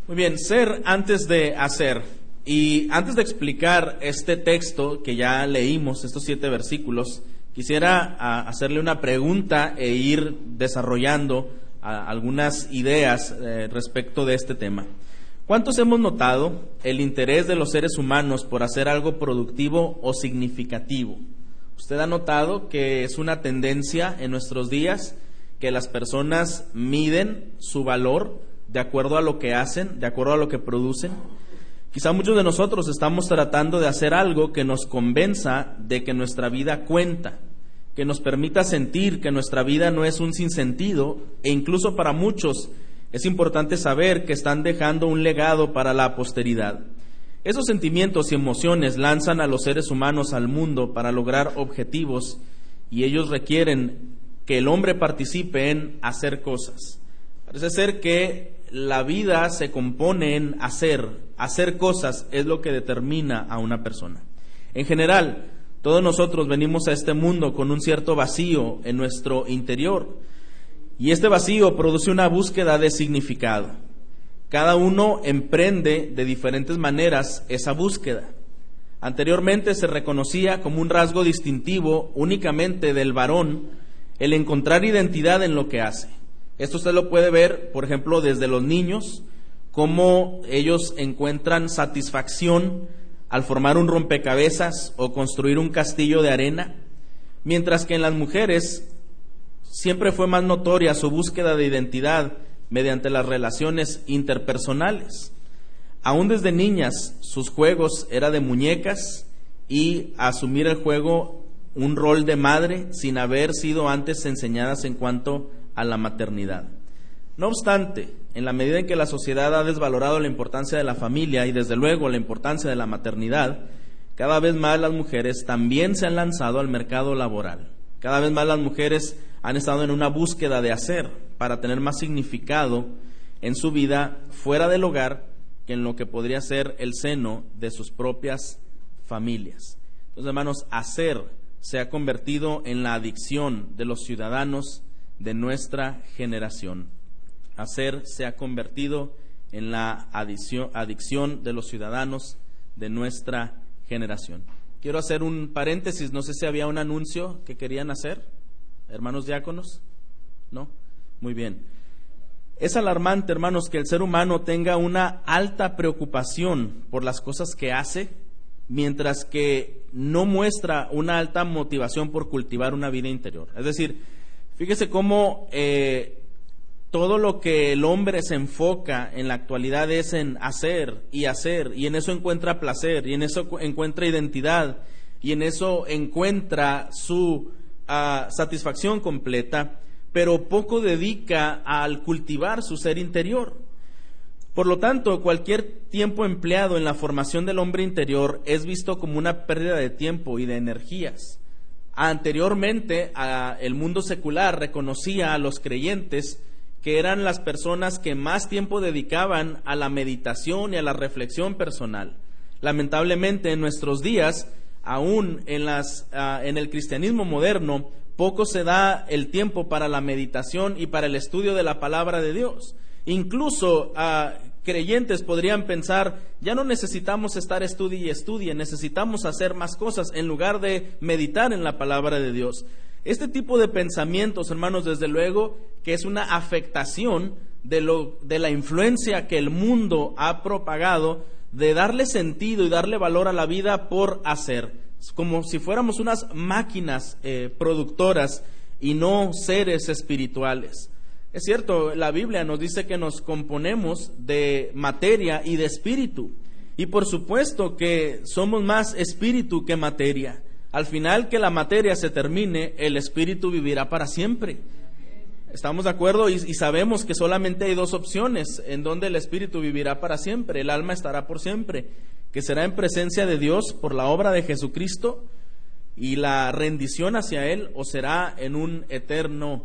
Muy bien, ser antes de hacer. Y antes de explicar este texto que ya leímos, estos 7 versículos, quisiera hacerle una pregunta e ir desarrollando algunas ideas respecto de este tema. ¿Cuántos hemos notado el interés de los seres humanos por hacer algo productivo o significativo? ¿Usted ha notado que es una tendencia en nuestros días que las personas miden su valor de acuerdo a lo que hacen, de acuerdo a lo que producen? Quizá muchos de nosotros estamos tratando de hacer algo que nos convenza de que nuestra vida cuenta, que nos permita sentir que nuestra vida no es un sinsentido, e incluso para muchos es importante saber que están dejando un legado para la posteridad. Esos sentimientos y emociones lanzan a los seres humanos al mundo para lograr objetivos, y ellos requieren que el hombre participe en hacer cosas. Parece ser que la vida se compone en hacer cosas es lo que determina a una persona. En general, todos nosotros venimos a este mundo con un cierto vacío en nuestro interior, y este vacío produce una búsqueda de significado. Cada uno emprende de diferentes maneras esa búsqueda. Anteriormente se reconocía como un rasgo distintivo únicamente del varón el encontrar identidad en lo que hace. Esto usted lo puede ver, por ejemplo, desde los niños, cómo ellos encuentran satisfacción al formar un rompecabezas o construir un castillo de arena, mientras que en las mujeres siempre fue más notoria su búsqueda de identidad mediante las relaciones interpersonales. Aún desde niñas, sus juegos eran de muñecas y asumir el juego un rol de madre sin haber sido antes enseñadas en cuanto a la maternidad. No obstante, en la medida en que la sociedad ha desvalorado la importancia de la familia y desde luego la importancia de la maternidad, cada vez más las mujeres también se han lanzado al mercado laboral. Cada vez más las mujeres han estado en una búsqueda de hacer para tener más significado en su vida fuera del hogar que en lo que podría ser el seno de sus propias familias. Entonces, hermanos, hacer se ha convertido en la adicción de los ciudadanos de nuestra generación. Hacer se ha convertido en la adicción de los ciudadanos de nuestra generación. Quiero hacer un paréntesis, no sé si había un anuncio que querían hacer, hermanos diáconos, ¿no? Muy bien. Es alarmante, hermanos, que el ser humano tenga una alta preocupación por las cosas que hace, mientras que no muestra una alta motivación por cultivar una vida interior. Es decir, fíjese cómo todo lo que el hombre se enfoca en la actualidad es en hacer, y en eso encuentra placer, y en eso encuentra identidad, y en eso encuentra su satisfacción completa, pero poco dedica al cultivar su ser interior. Por lo tanto, cualquier tiempo empleado en la formación del hombre interior es visto como una pérdida de tiempo y de energías. Anteriormente, el mundo secular reconocía a los creyentes que eran las personas que más tiempo dedicaban a la meditación y a la reflexión personal. Lamentablemente, en nuestros días, aún en el cristianismo moderno, poco se da el tiempo para la meditación y para el estudio de la palabra de Dios. Incluso creyentes podrían pensar, ya no necesitamos estar estudie y estudie, necesitamos hacer más cosas en lugar de meditar en la palabra de Dios. Este tipo de pensamientos, hermanos, desde luego que es una afectación de la influencia que el mundo ha propagado de darle sentido y darle valor a la vida por hacer, como si fuéramos unas máquinas productoras y no seres espirituales. Es cierto, la Biblia nos dice que nos componemos de materia y de espíritu, y por supuesto que somos más espíritu que materia. Al final que la materia se termine, el espíritu vivirá para siempre. ¿Estamos de acuerdo? Y sabemos que solamente hay 2 opciones en donde el espíritu vivirá para siempre. El alma estará por siempre, que será en presencia de Dios por la obra de Jesucristo y la rendición hacia Él, o será en un eterno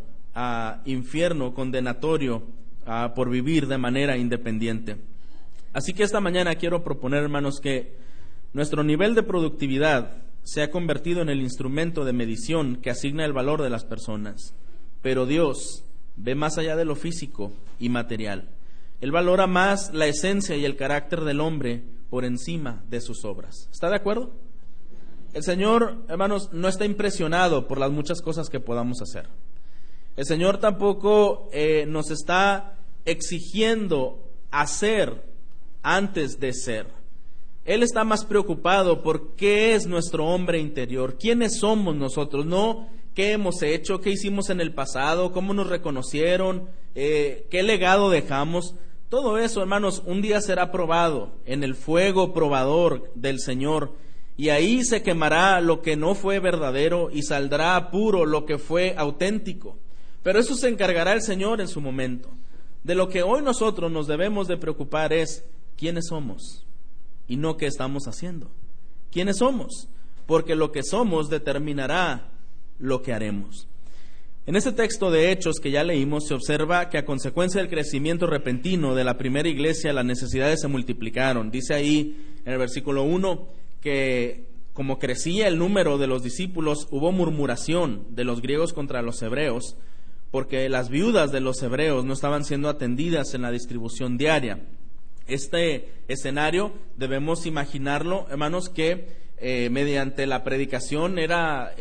infierno condenatorio por vivir de manera independiente. Así que esta mañana quiero proponer, hermanos, que nuestro nivel de productividad se ha convertido en el instrumento de medición que asigna el valor de las personas. Pero Dios ve más allá de lo físico y material. Él valora más la esencia y el carácter del hombre por encima de sus obras. ¿Está de acuerdo? El Señor, hermanos, no está impresionado por las muchas cosas que podamos hacer. El Señor tampoco nos está exigiendo hacer antes de ser. Él está más preocupado por qué es nuestro hombre interior, quiénes somos nosotros, no qué hemos hecho, qué hicimos en el pasado, cómo nos reconocieron, qué legado dejamos. Todo eso, hermanos, un día será probado en el fuego probador del Señor, y ahí se quemará lo que no fue verdadero y saldrá puro lo que fue auténtico. Pero eso se encargará el Señor en su momento. De lo que hoy nosotros nos debemos de preocupar es quiénes somos y no qué estamos haciendo. ¿Quiénes somos? Porque lo que somos determinará lo que haremos. En este texto de Hechos que ya leímos, se observa que a consecuencia del crecimiento repentino de la primera iglesia, las necesidades se multiplicaron. Dice ahí en el versículo 1 que como crecía el número de los discípulos, hubo murmuración de los griegos contra los hebreos, porque las viudas de los hebreos no estaban siendo atendidas en la distribución diaria. Este escenario debemos imaginarlo, hermanos, que mediante la predicación era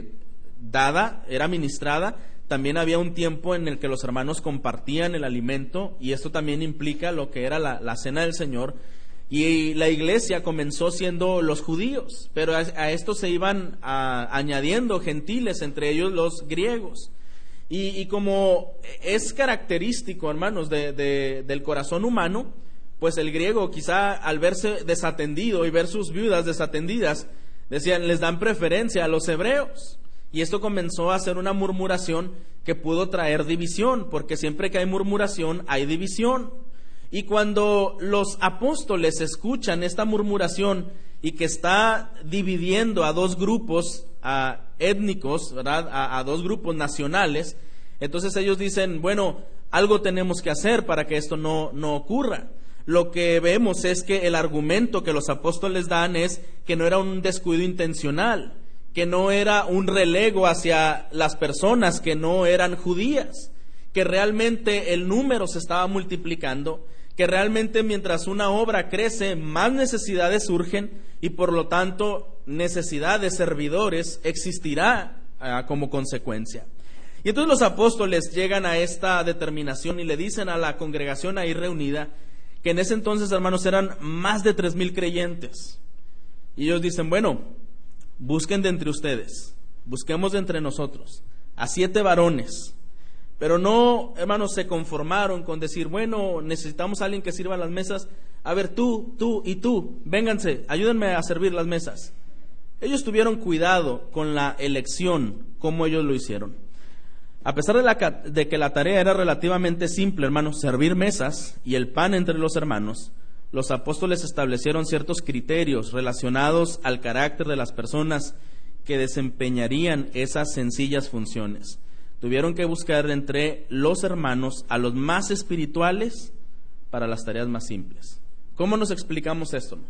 ministrada. También había un tiempo en el que los hermanos compartían el alimento, y esto también implica lo que era la cena del Señor. Y la iglesia comenzó siendo los judíos, pero a esto se iban añadiendo gentiles, entre ellos los griegos. Y como es característico, hermanos, del corazón humano, pues el griego quizá al verse desatendido y ver sus viudas desatendidas, decían, les dan preferencia a los hebreos. Y esto comenzó a ser una murmuración que pudo traer división, porque siempre que hay murmuración hay división. Y cuando los apóstoles escuchan esta murmuración y que está dividiendo a dos grupos étnicos, ¿verdad? A dos grupos nacionales, entonces ellos dicen, bueno, algo tenemos que hacer para que esto no ocurra. Lo que vemos es que el argumento que los apóstoles dan es que no era un descuido intencional, que no era un relego hacia las personas que no eran judías, que realmente el número se estaba multiplicando, que realmente mientras una obra crece, más necesidades surgen y por lo tanto necesidad de servidores existirá como consecuencia. Y entonces los apóstoles llegan a esta determinación y le dicen a la congregación ahí reunida, que en ese entonces, hermanos, eran más de 3,000 creyentes. Y ellos dicen, bueno, busquen de entre ustedes, busquemos de entre nosotros a 7 varones. Pero no, hermanos, se conformaron con decir, bueno, necesitamos a alguien que sirva las mesas. A ver, tú y tú, vénganse, ayúdenme a servir las mesas. Ellos tuvieron cuidado con la elección, como ellos lo hicieron. A pesar de que la tarea era relativamente simple, hermanos, servir mesas y el pan entre los hermanos, los apóstoles establecieron ciertos criterios relacionados al carácter de las personas que desempeñarían esas sencillas funciones. Tuvieron que buscar entre los hermanos a los más espirituales para las tareas más simples. ¿Cómo nos explicamos esto?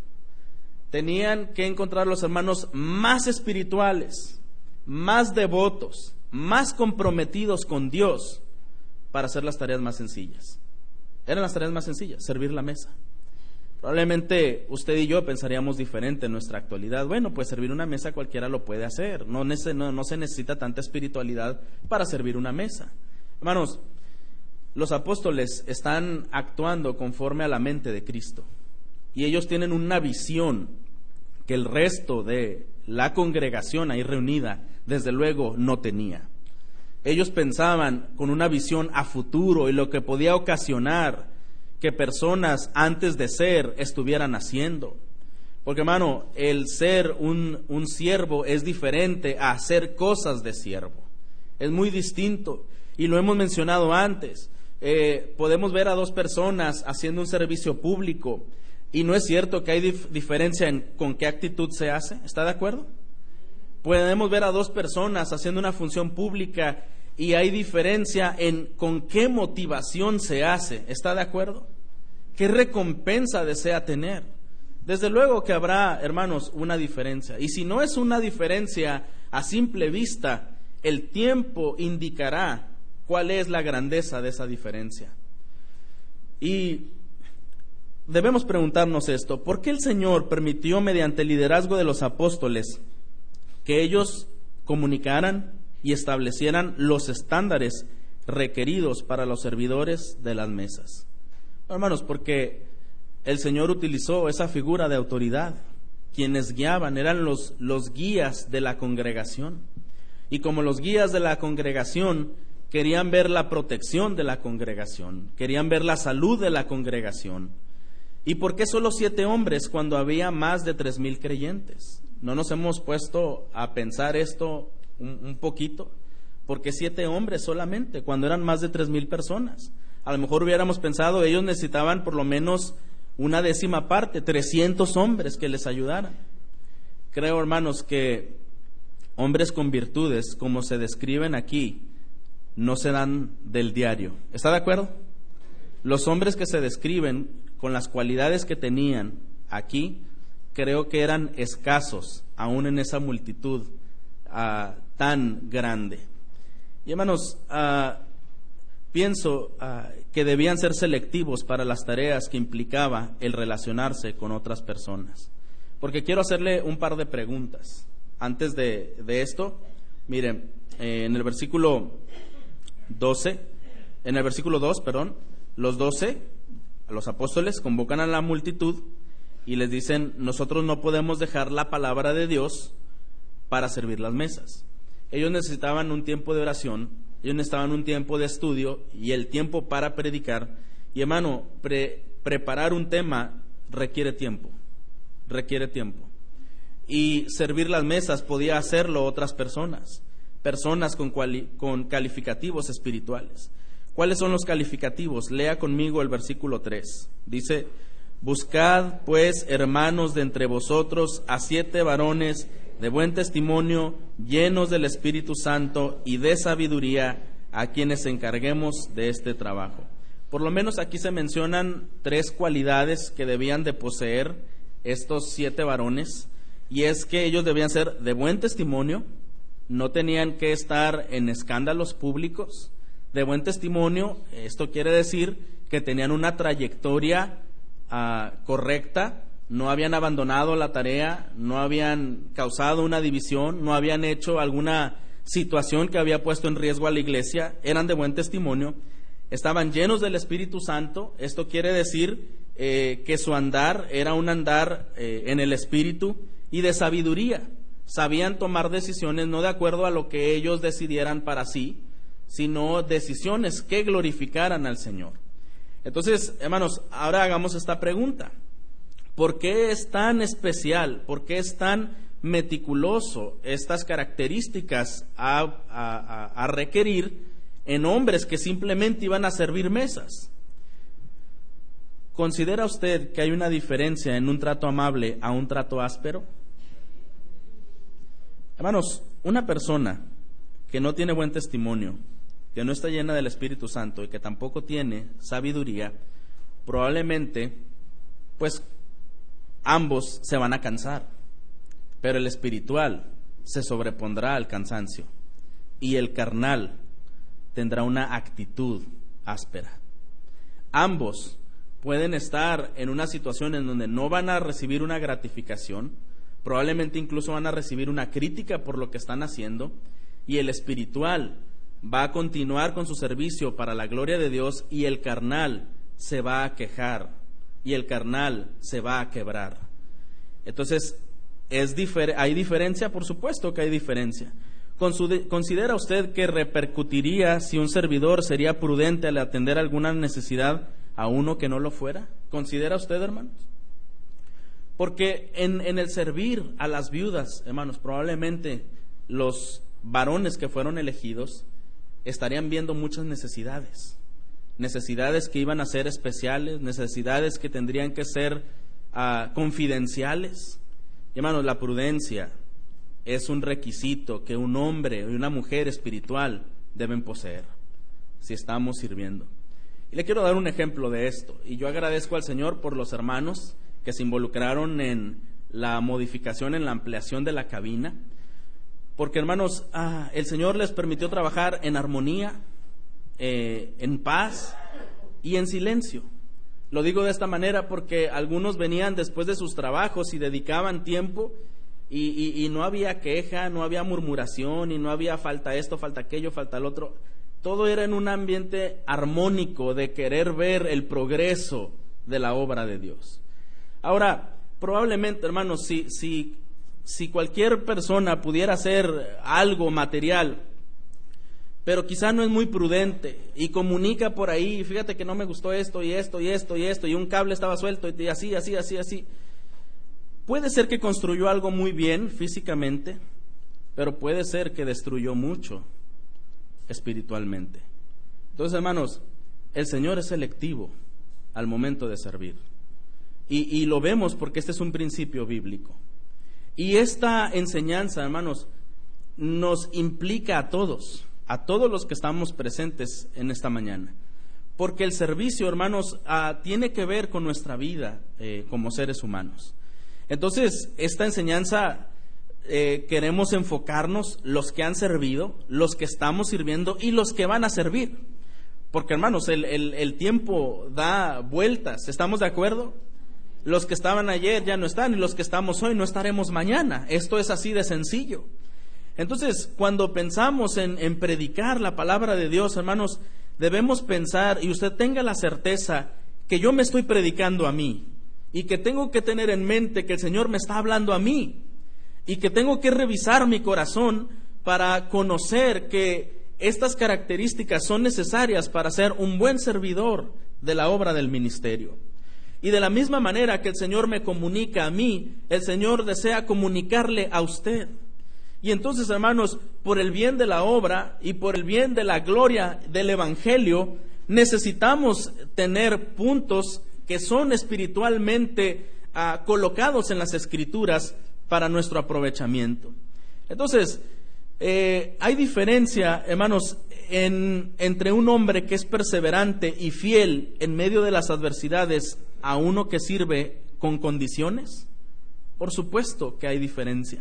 Tenían que encontrar los hermanos más espirituales, más devotos, más comprometidos con Dios para hacer las tareas más sencillas. Eran las tareas más sencillas, servir la mesa. Probablemente usted y yo pensaríamos diferente en nuestra actualidad. Bueno, pues servir una mesa cualquiera lo puede hacer. No se necesita tanta espiritualidad para servir una mesa. Hermanos, los apóstoles están actuando conforme a la mente de Cristo. Y ellos tienen una visión que el resto de la congregación ahí reunida, desde luego, no tenía. Ellos pensaban con una visión a futuro y lo que podía ocasionar que personas antes de ser estuvieran haciendo. Porque, hermano, el ser un siervo es diferente a hacer cosas de siervo. Es muy distinto. Y lo hemos mencionado antes. Podemos ver a 2 personas haciendo un servicio público y no es cierto que hay diferencia en con qué actitud se hace. ¿Está de acuerdo? Podemos ver a 2 personas haciendo una función pública y hay diferencia en con qué motivación se hace. ¿Está de acuerdo? ¿Qué recompensa desea tener? Desde luego que habrá, hermanos, una diferencia. Y si no es una diferencia a simple vista, el tiempo indicará cuál es la grandeza de esa diferencia. Y debemos preguntarnos esto: ¿por qué el Señor permitió, mediante el liderazgo de los apóstoles, que ellos comunicaran y establecieran los estándares requeridos para los servidores de las mesas? Hermanos, porque el Señor utilizó esa figura de autoridad. Quienes guiaban eran los guías de la congregación. Y como los guías de la congregación querían ver la protección de la congregación, querían ver la salud de la congregación. ¿Y por qué solo 7 hombres cuando había más de 3,000 creyentes? ¿No nos hemos puesto a pensar esto un poquito? ¿Por qué 7 hombres solamente cuando eran más de 3,000 personas? A lo mejor hubiéramos pensado, ellos necesitaban por lo menos una 10ª parte, 300 hombres que les ayudaran. Creo, hermanos, que hombres con virtudes, como se describen aquí, no se dan del diario. ¿Está de acuerdo? Los hombres que se describen con las cualidades que tenían aquí, creo que eran escasos, aún en esa multitud tan grande. Y hermanos, pienso que debían ser selectivos para las tareas que implicaba el relacionarse con otras personas. Porque quiero hacerle un par de preguntas. Antes de esto, miren, en el versículo 2, los 12, los apóstoles convocan a la multitud y les dicen: nosotros no podemos dejar la palabra de Dios para servir las mesas. Ellos necesitaban un tiempo de oración, ellos necesitaban un tiempo de estudio y el tiempo para predicar. Y hermano, preparar un tema requiere tiempo. Y servir las mesas podía hacerlo otras personas con calificativos espirituales. ¿Cuáles son los calificativos? Lea conmigo el versículo 3. Dice: buscad pues, hermanos, de entre vosotros a 7 varones de buen testimonio, llenos del Espíritu Santo y de sabiduría, a quienes encarguemos de este trabajo. Por lo menos aquí se mencionan 3 cualidades que debían de poseer estos 7 varones, y es que ellos debían ser de buen testimonio, no tenían que estar en escándalos públicos. De buen testimonio, esto quiere decir que tenían una trayectoria correcta, no habían abandonado la tarea, no habían causado una división, no habían hecho alguna situación que había puesto en riesgo a la iglesia, eran de buen testimonio, estaban llenos del Espíritu Santo. Esto quiere decir que su andar era un andar en el Espíritu, y de sabiduría. Sabían tomar decisiones no de acuerdo a lo que ellos decidieran para sí, sino decisiones que glorificaran al Señor. Entonces, hermanos, ahora hagamos esta pregunta: ¿por qué es tan especial, por qué es tan meticuloso estas características a requerir en hombres que simplemente iban a servir mesas? ¿Considera usted que hay una diferencia en un trato amable a un trato áspero? Hermanos, una persona que no tiene buen testimonio, que no está llena del Espíritu Santo y que tampoco tiene sabiduría, probablemente, pues, ambos se van a cansar, pero el espiritual se sobrepondrá al cansancio y el carnal tendrá una actitud áspera. Ambos pueden estar en una situación en donde no van a recibir una gratificación, probablemente incluso van a recibir una crítica por lo que están haciendo, y el espiritual va a continuar con su servicio para la gloria de Dios, y el carnal se va a quejar y el carnal se va a quebrar. Entonces, ¿hay diferencia? Por supuesto que hay diferencia. ¿Considera usted que repercutiría si un servidor sería prudente al atender alguna necesidad a uno que no lo fuera? ¿Considera usted, hermanos? Porque en el servir a las viudas, hermanos, probablemente los varones que fueron elegidos estarían viendo muchas necesidades que iban a ser especiales, necesidades que tendrían que ser confidenciales. Y, hermanos, la prudencia es un requisito que un hombre y una mujer espiritual deben poseer si estamos sirviendo. Y le quiero dar un ejemplo de esto, y yo agradezco al Señor por los hermanos que se involucraron en la modificación, en la ampliación de la cabina, porque, hermanos, el Señor les permitió trabajar en armonía, en paz y en silencio. Lo digo de esta manera porque algunos venían después de sus trabajos y dedicaban tiempo y no había queja, no había murmuración y no había falta esto, falta aquello, falta el otro. Todo era en un ambiente armónico de querer ver el progreso de la obra de Dios. Ahora, probablemente, hermanos, si cualquier persona pudiera hacer algo material, pero quizá no es muy prudente y comunica por ahí, fíjate que no me gustó esto y esto y esto y esto, y un cable estaba suelto y así, puede ser que construyó algo muy bien físicamente, pero puede ser que destruyó mucho espiritualmente. Entonces, hermanos, el Señor es selectivo al momento de servir, y lo vemos porque este es un principio bíblico. Y esta enseñanza, hermanos, nos implica a todos los que estamos presentes en esta mañana, porque el servicio, hermanos, tiene que ver con nuestra vida como seres humanos. Entonces, esta enseñanza queremos enfocarnos los que han servido, los que estamos sirviendo y los que van a servir, porque, hermanos, el tiempo da vueltas, ¿estamos de acuerdo? Los que estaban ayer ya no están, y los que estamos hoy no estaremos mañana. Esto es así de sencillo. Entonces, cuando pensamos en predicar la palabra de Dios, hermanos, debemos pensar, y usted tenga la certeza que yo me estoy predicando a mí, y que tengo que tener en mente que el Señor me está hablando a mí, y que tengo que revisar mi corazón para conocer que estas características son necesarias para ser un buen servidor de la obra del ministerio. Y de la misma manera que el Señor me comunica a mí, el Señor desea comunicarle a usted. Y entonces, hermanos, por el bien de la obra y por el bien de la gloria del Evangelio, necesitamos tener puntos que son espiritualmente colocados en las Escrituras para nuestro aprovechamiento. Entonces, hay diferencia, hermanos, entre un hombre que es perseverante y fiel en medio de las adversidades a uno que sirve con condiciones. Por supuesto que hay diferencia.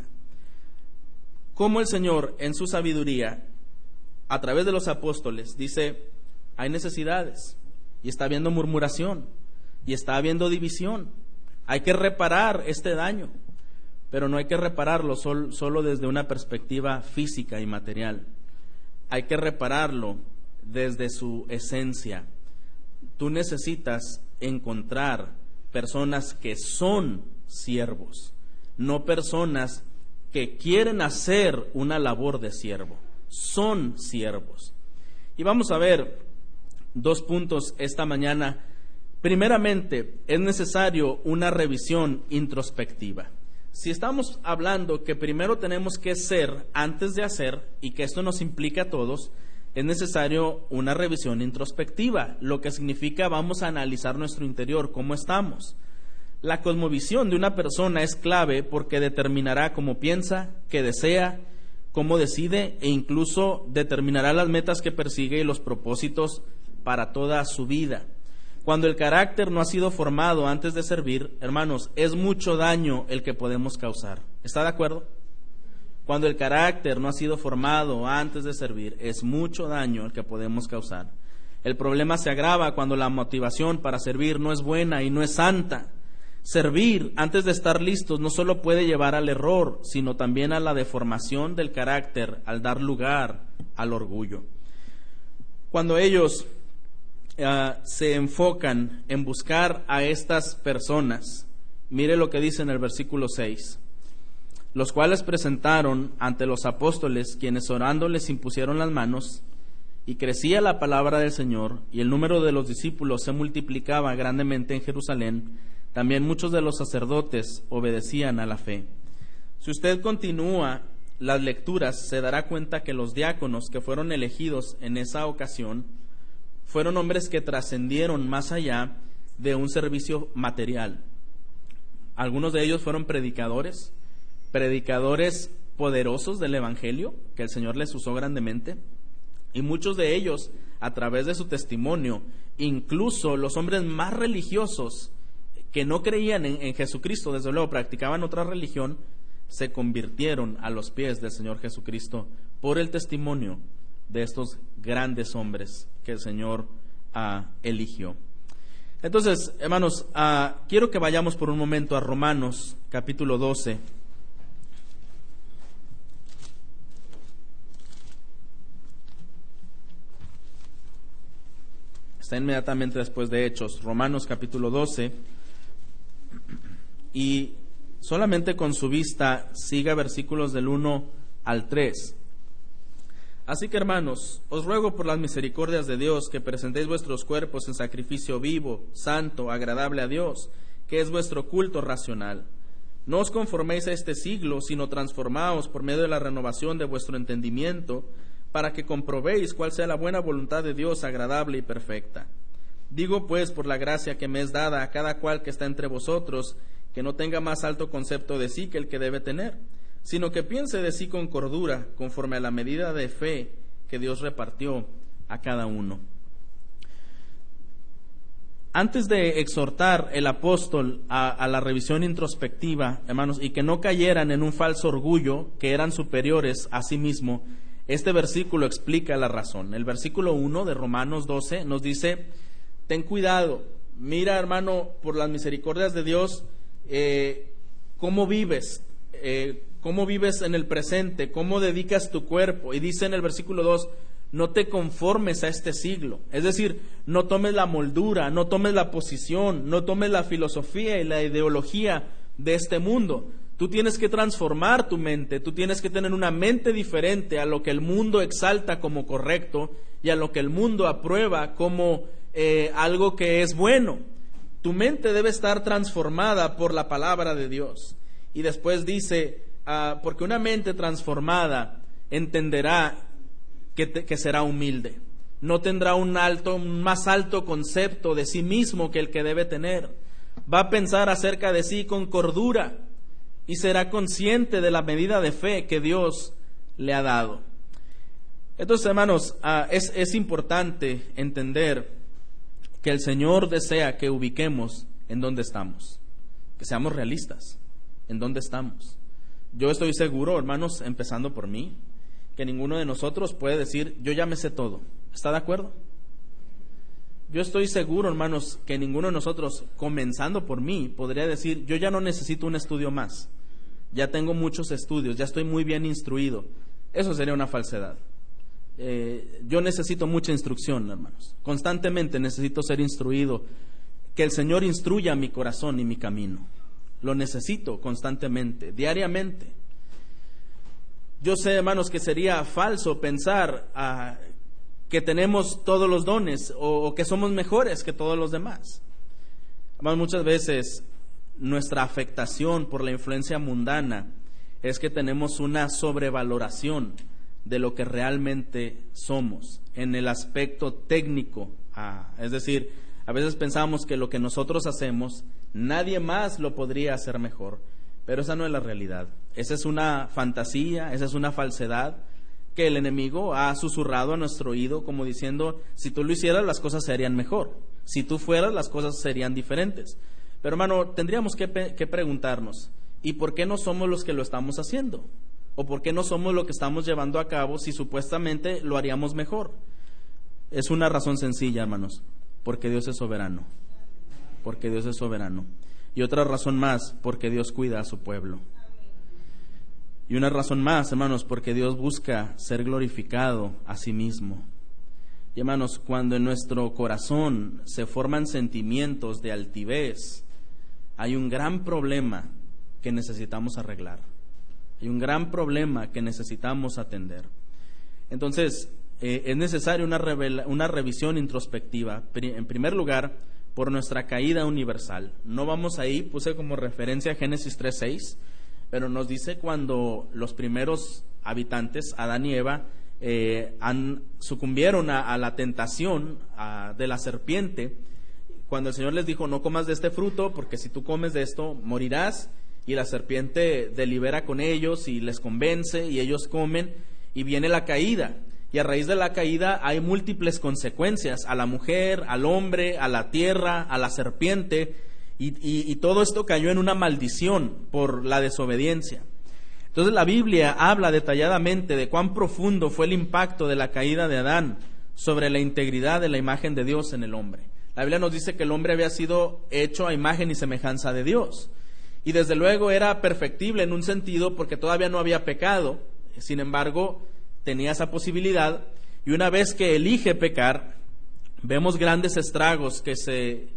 Como el Señor, en su sabiduría, a través de los apóstoles, dice, hay necesidades, y está habiendo murmuración, y está habiendo división. Hay que reparar este daño, pero no hay que repararlo solo desde una perspectiva física y material. Hay que repararlo desde su esencia. Tú necesitas encontrar personas que son siervos, no personas que quieren hacer una labor de siervo. Son siervos. Y vamos a ver 2 puntos esta mañana. Primeramente, es necesario una revisión introspectiva. Si estamos hablando que primero tenemos que ser antes de hacer, y que esto nos implica a todos, es necesario una revisión introspectiva, lo que significa vamos a analizar nuestro interior, cómo estamos. La cosmovisión de una persona es clave porque determinará cómo piensa, qué desea, cómo decide e incluso determinará las metas que persigue y los propósitos para toda su vida. Cuando el carácter no ha sido formado antes de servir, hermanos, es mucho daño el que podemos causar. ¿Está de acuerdo? Cuando el carácter no ha sido formado antes de servir, es mucho daño el que podemos causar. El problema se agrava cuando la motivación para servir no es buena y no es santa. Servir antes de estar listos no solo puede llevar al error, sino también a la deformación del carácter al dar lugar al orgullo. Cuando ellos se enfocan en buscar a estas personas, mire lo que dice en el versículo 6, los cuales presentaron ante los apóstoles, quienes orando les impusieron las manos, y crecía la palabra del Señor, y el número de los discípulos se multiplicaba grandemente en Jerusalén. También muchos de los sacerdotes obedecían a la fe. Si usted continúa las lecturas, se dará cuenta que los diáconos que fueron elegidos en esa ocasión fueron hombres que trascendieron más allá de un servicio material. Algunos de ellos fueron predicadores poderosos del Evangelio, que el Señor les usó grandemente, y muchos de ellos, a través de su testimonio, incluso los hombres más religiosos que no creían en Jesucristo, desde luego practicaban otra religión, se convirtieron a los pies del Señor Jesucristo por el testimonio de estos grandes hombres que el Señor eligió. Entonces, hermanos, quiero que vayamos por un momento a Romanos, capítulo 12. Está inmediatamente después de Hechos, Romanos capítulo 12, y solamente con su vista siga versículos del 1 al 3. Así que, hermanos, os ruego por las misericordias de Dios que presentéis vuestros cuerpos en sacrificio vivo, santo, agradable a Dios, que es vuestro culto racional. No os conforméis a este siglo, sino transformaos por medio de la renovación de vuestro entendimiento, para que comprobéis cuál sea la buena voluntad de Dios, agradable y perfecta. Digo pues, por la gracia que me es dada a cada cual que está entre vosotros, que no tenga más alto concepto de sí que el que debe tener, sino que piense de sí con cordura, conforme a la medida de fe que Dios repartió a cada uno. Antes de exhortar el apóstol a la revisión introspectiva, hermanos, y que no cayeran en un falso orgullo, que eran superiores a sí mismo, este versículo explica la razón. El versículo 1 de Romanos 12 nos dice: ten cuidado, mira, hermano, por las misericordias de Dios, cómo vives en el presente, cómo dedicas tu cuerpo. Y dice en el versículo 2, no te conformes a este siglo. Es decir, no tomes la moldura, no tomes la posición, no tomes la filosofía y la ideología de este mundo. Tú tienes que transformar tu mente, tú tienes que tener una mente diferente a lo que el mundo exalta como correcto y a lo que el mundo aprueba como algo que es bueno. Tu mente debe estar transformada por la palabra de Dios. Y después dice, porque una mente transformada entenderá que será humilde. No tendrá un más alto concepto de sí mismo que el que debe tener. Va a pensar acerca de sí con cordura y será consciente de la medida de fe que Dios le ha dado. Entonces, hermanos, es importante entender que el Señor desea que ubiquemos en dónde estamos, que seamos realistas en dónde estamos. Yo estoy seguro, hermanos, empezando por mí, que ninguno de nosotros puede decir, yo ya me sé todo. ¿Está de acuerdo? Yo estoy seguro, hermanos, que ninguno de nosotros, comenzando por mí, podría decir, yo ya no necesito un estudio más. Ya tengo muchos estudios, ya estoy muy bien instruido. Eso sería una falsedad. Yo necesito mucha instrucción, hermanos. Constantemente necesito ser instruido. Que el Señor instruya mi corazón y mi camino. Lo necesito constantemente, diariamente. Yo sé, hermanos, que sería falso pensar que tenemos todos los dones o que somos mejores que todos los demás. Hermanos, muchas veces nuestra afectación por la influencia mundana es que tenemos una sobrevaloración de lo que realmente somos en el aspecto técnico. Es decir, a veces pensamos que lo que nosotros hacemos, nadie más lo podría hacer mejor, pero esa no es la realidad. Esa es una fantasía, esa es una falsedad que el enemigo ha susurrado a nuestro oído como diciendo, si tú lo hicieras las cosas serían mejor, si tú fueras las cosas serían diferentes. Pero hermano, tendríamos que preguntarnos, ¿y por qué no somos los que lo estamos haciendo? ¿O por qué no somos lo que estamos llevando a cabo si supuestamente lo haríamos mejor? Es una razón sencilla, hermanos, porque Dios es soberano. Porque Dios es soberano. Y otra razón más, porque Dios cuida a su pueblo. Y una razón más, hermanos, porque Dios busca ser glorificado a sí mismo. Y hermanos, cuando en nuestro corazón se forman sentimientos de altivez, hay un gran problema que necesitamos arreglar. Hay un gran problema que necesitamos atender. Entonces, es necesaria una revisión introspectiva. En primer lugar, por nuestra caída universal. No vamos ahí, puse como referencia Génesis 3:6, pero nos dice cuando los primeros habitantes, Adán y Eva, sucumbieron a la tentación de la serpiente, cuando el Señor les dijo, no comas de este fruto, porque si tú comes de esto, morirás, y la serpiente delibera con ellos y les convence, y ellos comen, y viene la caída. Y a raíz de la caída hay múltiples consecuencias a la mujer, al hombre, a la tierra, a la serpiente, y todo esto cayó en una maldición por la desobediencia. Entonces la Biblia habla detalladamente de cuán profundo fue el impacto de la caída de Adán sobre la integridad de la imagen de Dios en el hombre. La Biblia nos dice que el hombre había sido hecho a imagen y semejanza de Dios. Y desde luego era perfectible en un sentido porque todavía no había pecado. Sin embargo, tenía esa posibilidad. Y una vez que elige pecar, vemos grandes estragos que se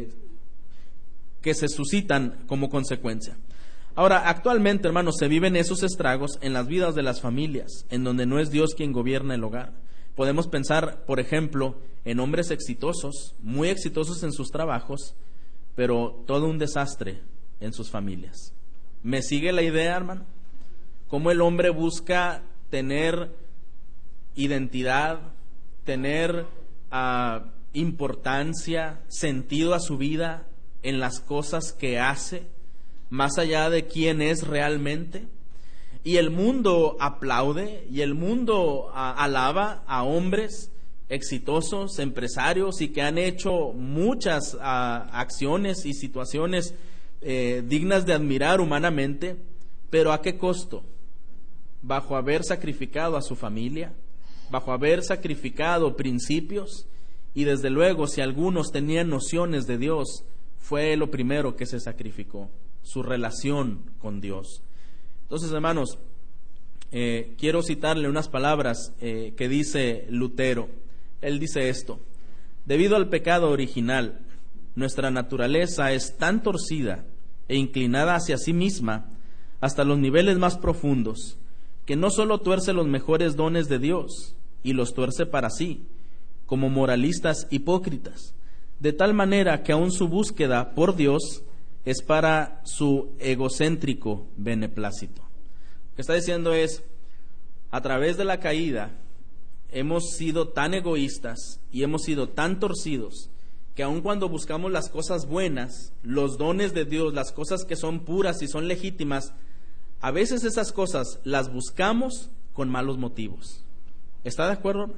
suscitan como consecuencia. Ahora, actualmente, hermanos, se viven esos estragos en las vidas de las familias, en donde no es Dios quien gobierna el hogar. Podemos pensar, por ejemplo, en hombres exitosos, muy exitosos en sus trabajos, pero todo un desastre en sus familias. ¿Me sigue la idea, hermano? Cómo el hombre busca tener identidad, tener importancia, sentido a su vida en las cosas que hace, más allá de quién es realmente. Y el mundo aplaude y el mundo alaba a hombres exitosos, empresarios y que han hecho muchas acciones y situaciones dignas de admirar humanamente, pero ¿a qué costo? Bajo haber sacrificado a su familia, bajo haber sacrificado principios, y desde luego si algunos tenían nociones de Dios, fue lo primero que se sacrificó, su relación con Dios. Entonces, hermanos, quiero citarle unas palabras que dice Lutero. Él dice esto: debido al pecado original, nuestra naturaleza es tan torcida e inclinada hacia sí misma hasta los niveles más profundos, que no solo tuerce los mejores dones de Dios y los tuerce para sí, como moralistas hipócritas, de tal manera que aún su búsqueda por Dios es para su egocéntrico beneplácito. Lo que está diciendo es, a través de la caída hemos sido tan egoístas y hemos sido tan torcidos que aun cuando buscamos las cosas buenas, los dones de Dios, las cosas que son puras y son legítimas, a veces esas cosas las buscamos con malos motivos. ¿Está de acuerdo?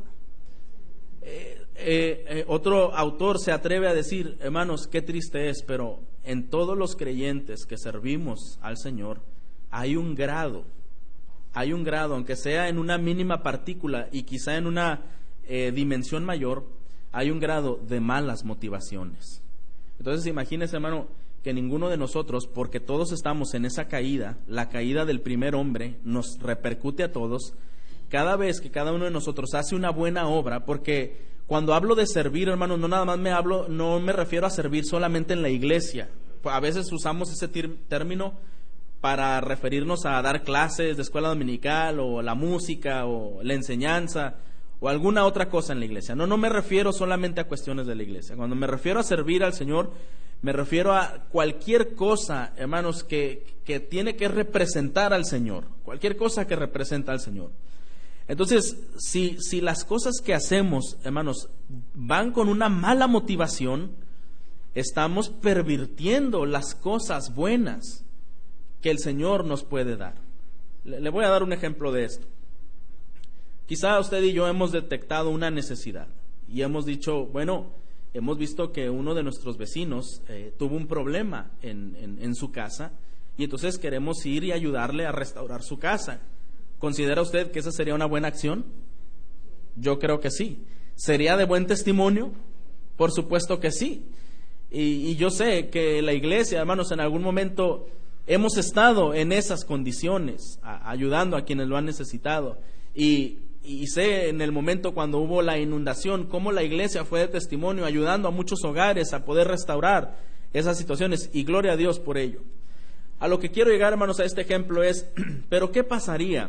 Otro autor se atreve a decir, hermanos, qué triste es, pero en todos los creyentes que servimos al Señor hay un grado, aunque sea en una mínima partícula y quizá en una dimensión mayor, hay un grado de malas motivaciones. Entonces imagínese, hermano, que ninguno de nosotros, porque todos estamos en esa caída, la caída del primer hombre nos repercute a todos. Cada vez que cada uno de nosotros hace una buena obra, porque cuando hablo de servir, hermanos, no me refiero a servir solamente en la iglesia. A veces usamos ese término para referirnos a dar clases de escuela dominical, o la música, o la enseñanza, o alguna otra cosa en la iglesia. No me refiero solamente a cuestiones de la iglesia. Cuando me refiero a servir al Señor, me refiero a cualquier cosa, hermanos, que tiene que representar al Señor. Cualquier cosa que representa al Señor. Entonces, si las cosas que hacemos, hermanos, van con una mala motivación, estamos pervirtiendo las cosas buenas que el Señor nos puede dar. Le voy a dar un ejemplo de esto. Quizá usted y yo hemos detectado una necesidad y hemos dicho, bueno, hemos visto que uno de nuestros vecinos tuvo un problema en su casa y entonces queremos ir y ayudarle a restaurar su casa. ¿Considera usted que esa sería una buena acción? Yo creo que sí. ¿Sería de buen testimonio? Por supuesto que sí. Y yo sé que la iglesia, hermanos, en algún momento hemos estado en esas condiciones, ayudando a quienes lo han necesitado. Y sé en el momento cuando hubo la inundación, cómo la iglesia fue de testimonio, ayudando a muchos hogares a poder restaurar esas situaciones. Y gloria a Dios por ello. A lo que quiero llegar, hermanos, a este ejemplo es, ¿pero qué pasaría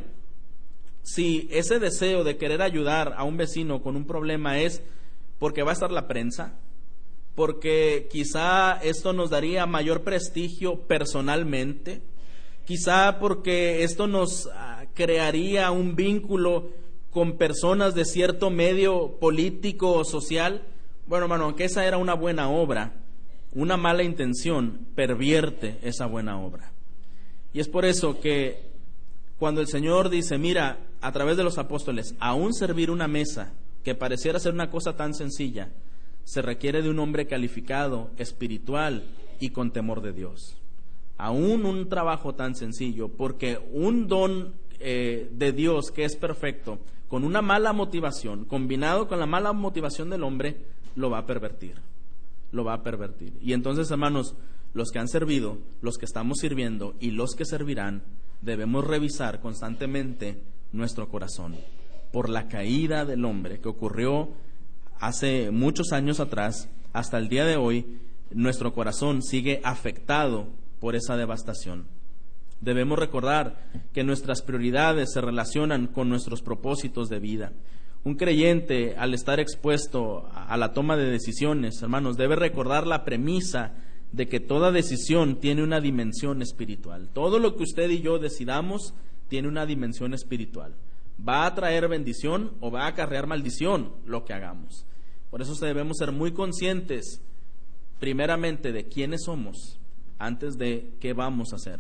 si ese deseo de querer ayudar a un vecino con un problema es porque va a estar la prensa? Porque quizá esto nos daría mayor prestigio personalmente, quizá porque esto nos crearía un vínculo con personas de cierto medio político o social. Bueno, hermano, aunque esa era una buena obra, una mala intención pervierte esa buena obra. Y es por eso que cuando el Señor dice, mira, a través de los apóstoles, aún servir una mesa que pareciera ser una cosa tan sencilla, se requiere de un hombre calificado, espiritual y con temor de Dios. Aún un trabajo tan sencillo, porque un don de Dios que es perfecto, con una mala motivación, combinado con la mala motivación del hombre, lo va a pervertir. lo va a pervertir. Y entonces, hermanos, los que han servido, los que estamos sirviendo y los que servirán, debemos revisar constantemente nuestro corazón. Por la caída del hombre que ocurrió hace muchos años atrás, hasta el día de hoy, nuestro corazón sigue afectado por esa devastación. Debemos recordar que nuestras prioridades se relacionan con nuestros propósitos de vida. Un creyente, al estar expuesto a la toma de decisiones, hermanos, debe recordar la premisa de que toda decisión tiene una dimensión espiritual. Todo lo que usted y yo decidamos tiene una dimensión espiritual. Va a traer bendición o va a acarrear maldición lo que hagamos. Por eso debemos ser muy conscientes, primeramente, de quiénes somos antes de qué vamos a hacer.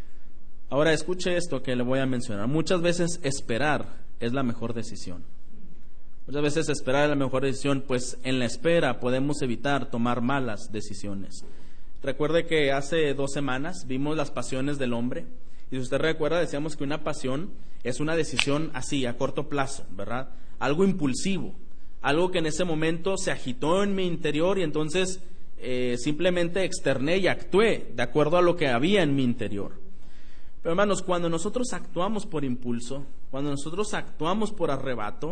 Ahora escuche esto que le voy a mencionar. Muchas veces esperar es la mejor decisión. Muchas veces esperar es la mejor decisión, pues en la espera podemos evitar tomar malas decisiones. Recuerde que hace 2 semanas vimos las pasiones del hombre. Y si usted recuerda, decíamos que una pasión es una decisión así, a corto plazo, ¿verdad? Algo impulsivo, algo que en ese momento se agitó en mi interior y entonces simplemente externé y actué de acuerdo a lo que había en mi interior. Pero hermanos, cuando nosotros actuamos por impulso, cuando nosotros actuamos por arrebato,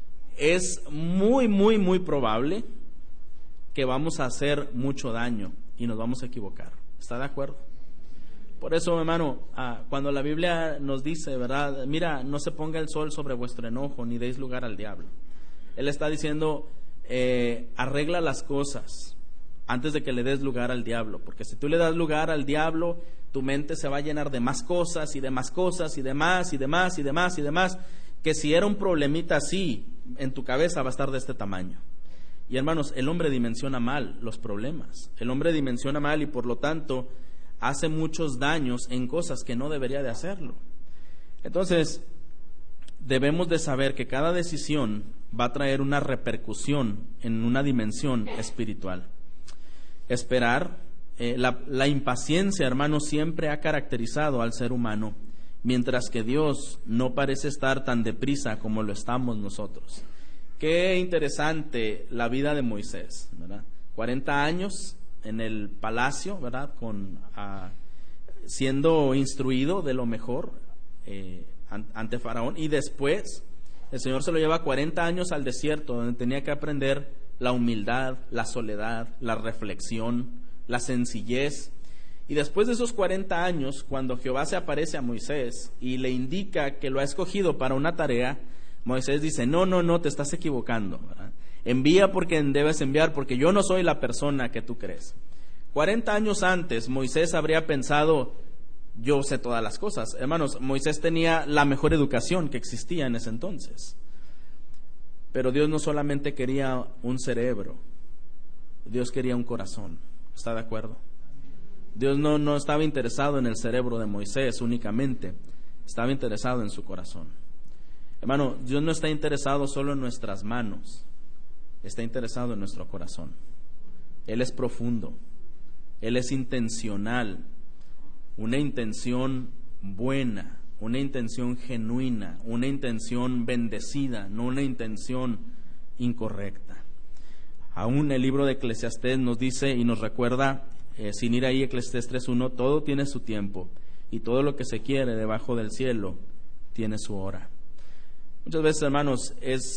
es muy probable que vamos a hacer mucho daño y nos vamos a equivocar. ¿Está de acuerdo? Por eso, hermano, cuando la Biblia nos dice, ¿verdad? Mira, no se ponga el sol sobre vuestro enojo, ni deis lugar al diablo. Él está diciendo, arregla las cosas antes de que le des lugar al diablo, porque si tú le das lugar al diablo, tu mente se va a llenar de más cosas y de más cosas y de más y de más y de más y de más, que si era un problemita así, en tu cabeza va a estar de este tamaño. Y hermanos, el hombre dimensiona mal los problemas, el hombre dimensiona mal y por lo tanto hace muchos daños en cosas que no debería de hacerlo. Entonces, debemos de saber que cada decisión va a traer una repercusión en una dimensión espiritual. Esperar, la impaciencia, hermanos, siempre ha caracterizado al ser humano, mientras que Dios no parece estar tan deprisa como lo estamos nosotros. Qué interesante la vida de Moisés, ¿verdad? 40 años en el palacio, ¿verdad? Siendo instruido de lo mejor ante Faraón, y después el Señor se lo lleva 40 años al desierto, donde tenía que aprender la humildad, la soledad, la reflexión, la sencillez. Y después de esos 40 años, cuando Jehová se aparece a Moisés y le indica que lo ha escogido para una tarea, Moisés dice, no, te estás equivocando, ¿verdad? Envía porque debes enviar, porque yo no soy la persona que tú crees. 40 años antes, Moisés habría pensado, yo sé todas las cosas. Hermanos, Moisés tenía la mejor educación que existía en ese entonces. Pero Dios no solamente quería un cerebro, Dios quería un corazón. ¿Está de acuerdo? Dios no estaba interesado en el cerebro de Moisés únicamente, estaba interesado en su corazón. Hermano, Dios no está interesado solo en nuestras manos, está interesado en nuestro corazón. Él es profundo, Él es intencional, una intención buena, una intención genuina, una intención bendecida, no una intención incorrecta. Aún el libro de Eclesiastés nos dice y nos recuerda, sin ir ahí, Eclesiastés 3:1, todo tiene su tiempo y todo lo que se quiere debajo del cielo tiene su hora. Muchas veces, hermanos,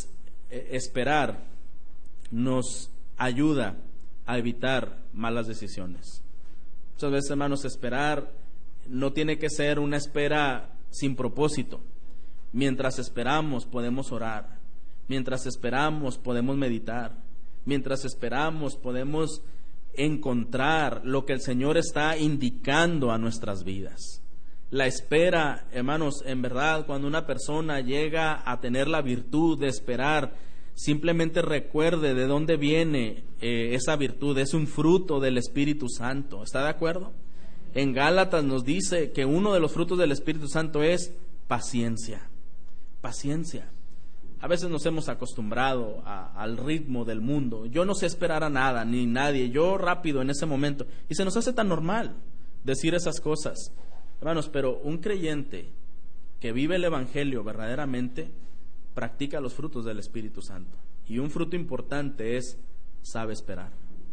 esperar nos ayuda a evitar malas decisiones. Muchas veces, hermanos, esperar no tiene que ser una espera sin propósito. Mientras esperamos podemos orar, mientras esperamos podemos meditar, mientras esperamos podemos encontrar lo que el Señor está indicando a nuestras vidas. La espera, hermanos, en verdad, cuando una persona llega a tener la virtud de esperar, simplemente recuerde de dónde viene esa virtud. Es un fruto del Espíritu Santo. ¿Está de acuerdo? En Gálatas nos dice que uno de los frutos del Espíritu Santo es paciencia. Paciencia. A veces nos hemos acostumbrado al ritmo del mundo. Yo no sé esperar a nada, ni nadie. Yo rápido en ese momento. Y se nos hace tan normal decir esas cosas. Hermanos, pero un creyente que vive el Evangelio verdaderamente practica los frutos del Espíritu Santo. Y un fruto importante es sabe esperar.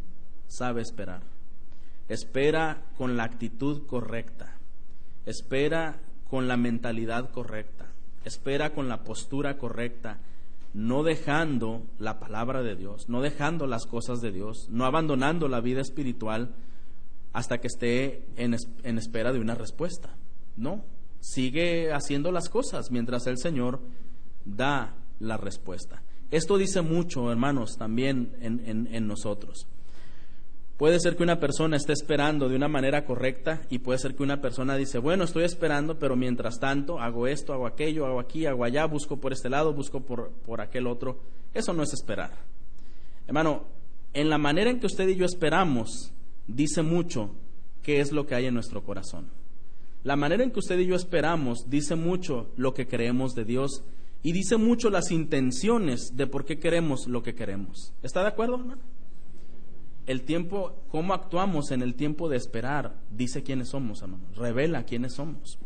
sabe esperar. Espera con la actitud correcta. Espera con la mentalidad correcta. Espera con la postura correcta, no dejando la palabra de Dios, no dejando las cosas de Dios, no abandonando la vida espiritual hasta que esté en espera de una respuesta. No, sigue haciendo las cosas mientras el Señor da la respuesta. Esto dice mucho, hermanos, también en nosotros. Puede ser que una persona esté esperando de una manera correcta y puede ser que una persona dice, bueno, estoy esperando, pero mientras tanto hago esto, hago aquello, hago aquí, hago allá, busco por este lado, busco por aquel otro. Eso no es esperar. Hermano, en la manera en que usted y yo esperamos, dice mucho qué es lo que hay en nuestro corazón. La manera en que usted y yo esperamos dice mucho lo que creemos de Dios y dice mucho las intenciones de por qué queremos lo que queremos. ¿Está de acuerdo, hermano? El tiempo, cómo actuamos en el tiempo de esperar, dice quiénes somos, hermano. Revela quiénes somos.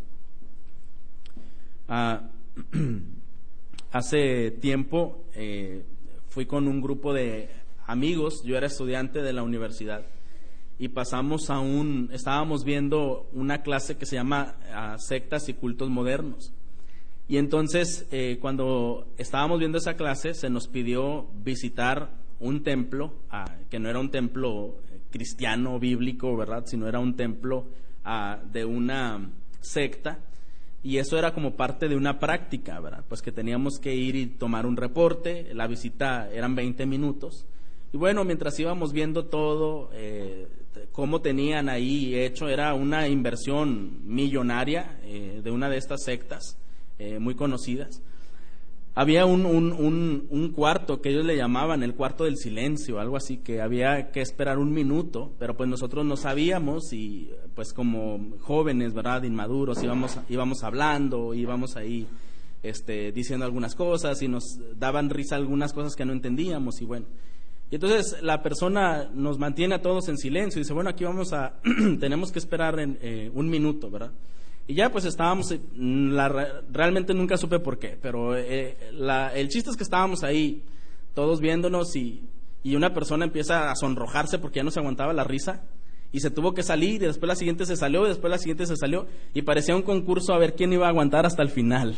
Hace tiempo fui con un grupo de amigos, yo era estudiante de la universidad, y estábamos viendo una clase que se llama Sectas y Cultos Modernos. Y entonces, cuando estábamos viendo esa clase, se nos pidió visitar un templo, que no era un templo cristiano, bíblico, ¿verdad? Sino era un templo de una secta, y eso era como parte de una práctica, ¿verdad? Pues que teníamos que ir y tomar un reporte, la visita eran 20 minutos, y bueno, mientras íbamos viendo todo, cómo tenían ahí hecho, era una inversión millonaria de una de estas sectas muy conocidas. Había un cuarto que ellos le llamaban el cuarto del silencio, algo así, que había que esperar un minuto, pero pues nosotros no sabíamos y pues como jóvenes, ¿verdad?, inmaduros, íbamos hablando, íbamos ahí diciendo algunas cosas y nos daban risa algunas cosas que no entendíamos y bueno. Y entonces la persona nos mantiene a todos en silencio y dice, bueno, aquí tenemos que esperar un minuto, ¿verdad? Y ya pues estábamos, realmente nunca supe por qué, pero el chiste es que estábamos ahí, todos viéndonos y una persona empieza a sonrojarse porque ya no se aguantaba la risa y se tuvo que salir y después la siguiente se salió y después la siguiente se salió y parecía un concurso a ver quién iba a aguantar hasta el final.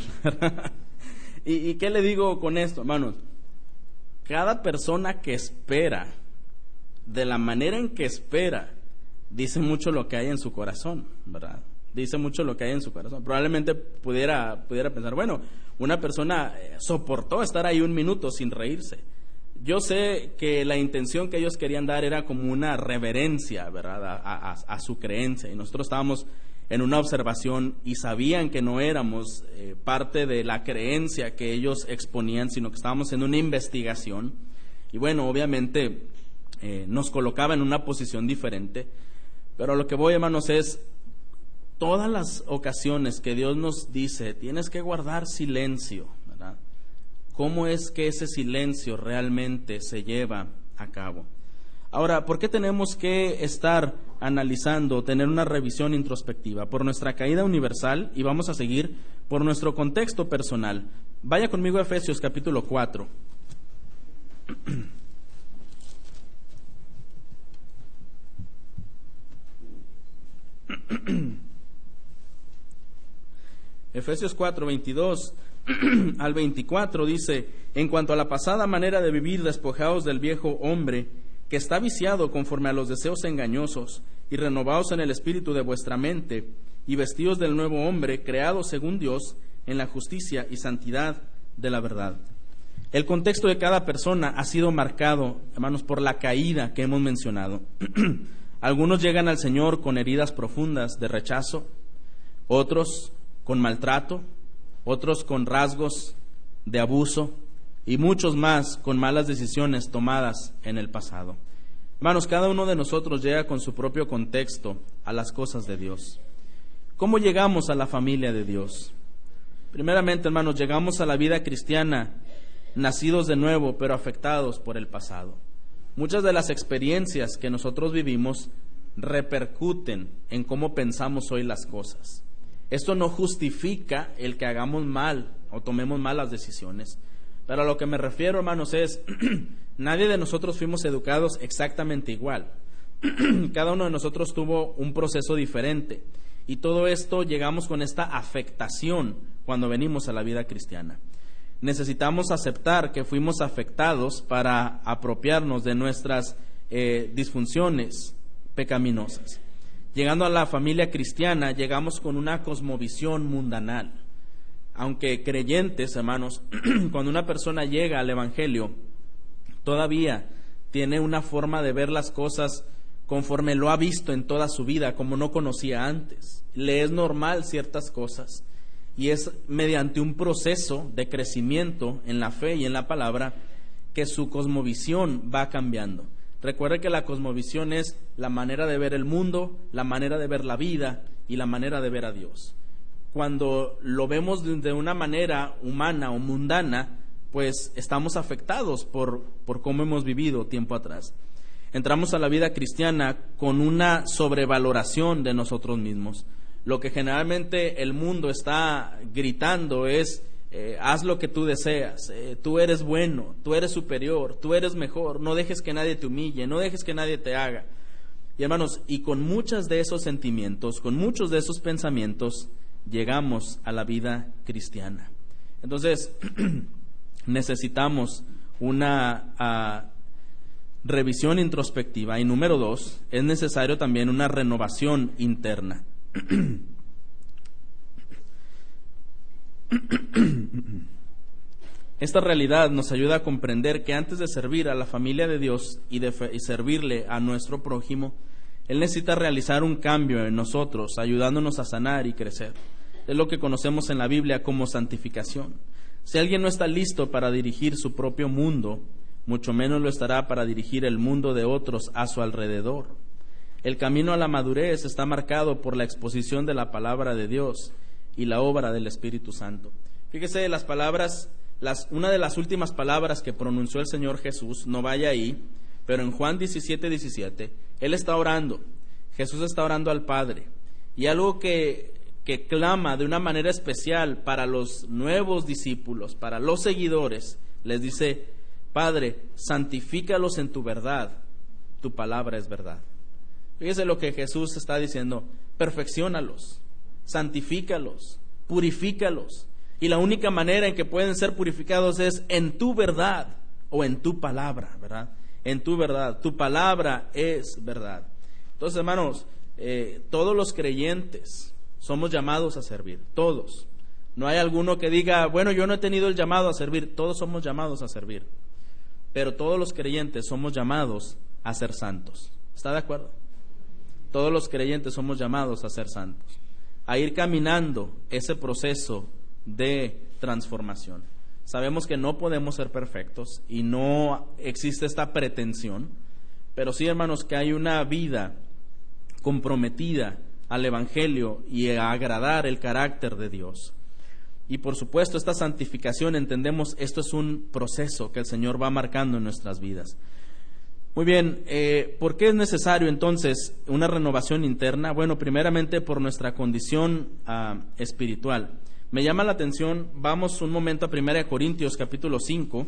¿Y qué le digo con esto, hermanos? Cada persona que espera, de la manera en que espera, dice mucho lo que hay en su corazón, ¿verdad? Dice mucho lo que hay en su corazón. Probablemente pudiera pensar, bueno, una persona soportó estar ahí un minuto sin reírse. Yo sé que la intención que ellos querían dar era como una reverencia, ¿verdad?, a su creencia. Y nosotros estábamos en una observación y sabían que no éramos parte de la creencia que ellos exponían, sino que estábamos en una investigación. Y bueno, obviamente nos colocaba en una posición diferente. Pero lo que voy, hermanos, es todas las ocasiones que Dios nos dice, tienes que guardar silencio, ¿verdad? ¿Cómo es que ese silencio realmente se lleva a cabo? Ahora, ¿por qué tenemos que estar analizando, tener una revisión introspectiva? Por nuestra caída universal y vamos a seguir por nuestro contexto personal. Vaya conmigo a Efesios capítulo 4. Efesios 4, 22 al 24 dice, en cuanto a la pasada manera de vivir, despojaos del viejo hombre, que está viciado conforme a los deseos engañosos, y renovaos en el espíritu de vuestra mente, y vestíos del nuevo hombre, creado según Dios, en la justicia y santidad de la verdad. El contexto de cada persona ha sido marcado, hermanos, por la caída que hemos mencionado. Algunos llegan al Señor con heridas profundas de rechazo, otros con maltrato, otros con rasgos de abuso y muchos más con malas decisiones tomadas en el pasado. Hermanos, cada uno de nosotros llega con su propio contexto a las cosas de Dios. ¿Cómo llegamos a la familia de Dios? Primeramente, hermanos, llegamos a la vida cristiana nacidos de nuevo, pero afectados por el pasado. Muchas de las experiencias que nosotros vivimos repercuten en cómo pensamos hoy las cosas. Esto no justifica el que hagamos mal o tomemos malas decisiones, pero a lo que me refiero, hermanos, es nadie de nosotros fuimos educados exactamente igual. cada uno de nosotros tuvo un proceso diferente. Y todo esto llegamos con esta afectación cuando venimos a la vida cristiana. Necesitamos aceptar que fuimos afectados para apropiarnos de nuestras disfunciones pecaminosas. Llegando a la familia cristiana, llegamos con una cosmovisión mundanal. Aunque creyentes, hermanos, cuando una persona llega al Evangelio, todavía tiene una forma de ver las cosas conforme lo ha visto en toda su vida, como no conocía antes. Le es normal ciertas cosas, y es mediante un proceso de crecimiento en la fe y en la palabra que su cosmovisión va cambiando. Recuerde que la cosmovisión es la manera de ver el mundo, la manera de ver la vida y la manera de ver a Dios. Cuando lo vemos de una manera humana o mundana, pues estamos afectados por cómo hemos vivido tiempo atrás. Entramos a la vida cristiana con una sobrevaloración de nosotros mismos. Lo que generalmente el mundo está gritando es: haz lo que tú deseas, tú eres bueno, tú eres superior, tú eres mejor, no dejes que nadie te humille, no dejes que nadie te haga. Y hermanos, y con muchos de esos sentimientos, con muchos de esos pensamientos, llegamos a la vida cristiana. Entonces, necesitamos una revisión introspectiva. Y número 2, es necesario también una renovación interna. Esta realidad nos ayuda a comprender que antes de servir a la familia de Dios y servirle a nuestro prójimo, Él necesita realizar un cambio en nosotros, ayudándonos a sanar y crecer. Es lo que conocemos en la Biblia como santificación. Si alguien no está listo para dirigir su propio mundo, mucho menos lo estará para dirigir el mundo de otros a su alrededor. El camino a la madurez está marcado por la exposición de la palabra de Dios y la obra del Espíritu Santo. Fíjese las palabras, una de las últimas palabras que pronunció el Señor Jesús, no vaya ahí, pero en Juan 17:17, Él está orando, Jesús está orando al Padre, y algo que clama de una manera especial para los nuevos discípulos, para los seguidores, les dice: Padre, santifícalos en tu verdad, tu palabra es verdad. Fíjese lo que Jesús está diciendo: perfecciónalos, santifícalos, purifícalos. Y la única manera en que pueden ser purificados es en tu verdad o en tu palabra, ¿verdad? En tu verdad, tu palabra es verdad. Entonces, hermanos, todos los creyentes somos llamados a servir, todos. No hay alguno que diga: bueno, yo no he tenido el llamado a servir. Todos somos llamados a servir, pero todos los creyentes somos llamados a ser santos. ¿Está de acuerdo? Todos los creyentes somos llamados a ser santos, a ir caminando ese proceso de transformación. Sabemos que no podemos ser perfectos y no existe esta pretensión, pero sí, hermanos, que hay una vida comprometida al Evangelio y a agradar el carácter de Dios. Y por supuesto, esta santificación, entendemos, esto es un proceso que el Señor va marcando en nuestras vidas. Muy bien, ¿por qué es necesario entonces una renovación interna? Bueno, primeramente por nuestra condición espiritual. Me llama la atención, vamos un momento a 1 Corintios capítulo 5.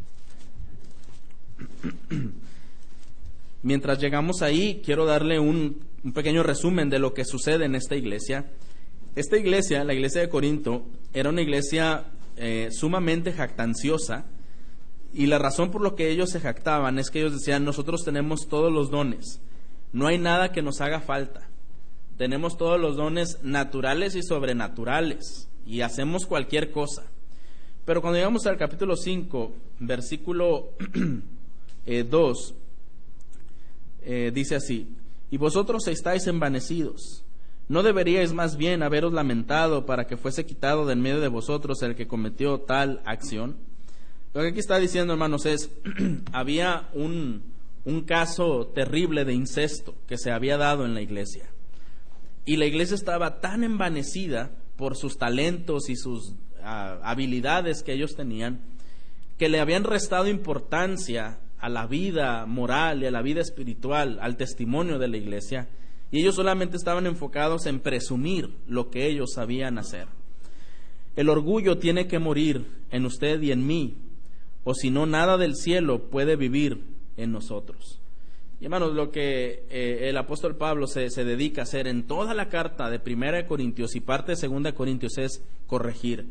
Mientras llegamos ahí, quiero darle un pequeño resumen de lo que sucede en esta iglesia. Esta iglesia, la iglesia de Corinto, era una iglesia sumamente jactanciosa, y la razón por lo que ellos se jactaban es que ellos decían: nosotros tenemos todos los dones, no hay nada que nos haga falta, tenemos todos los dones naturales y sobrenaturales, y hacemos cualquier cosa. Pero cuando llegamos al capítulo 5, versículo 2, dice así: y vosotros estáis envanecidos, ¿no deberíais más bien haberos lamentado para que fuese quitado de en medio de vosotros el que cometió tal acción? Lo que aquí está diciendo, hermanos, es había un caso terrible de incesto que se había dado en la iglesia, y la iglesia estaba tan envanecida por sus talentos y sus habilidades que ellos tenían, que le habían restado importancia a la vida moral y a la vida espiritual, al testimonio de la iglesia, y ellos solamente estaban enfocados en presumir lo que ellos sabían hacer. El orgullo tiene que morir en usted y en mí, o si no, nada del cielo puede vivir en nosotros. Y hermanos, lo que el apóstol Pablo se dedica a hacer en toda la carta de 1 Corintios y parte de 2 Corintios es corregir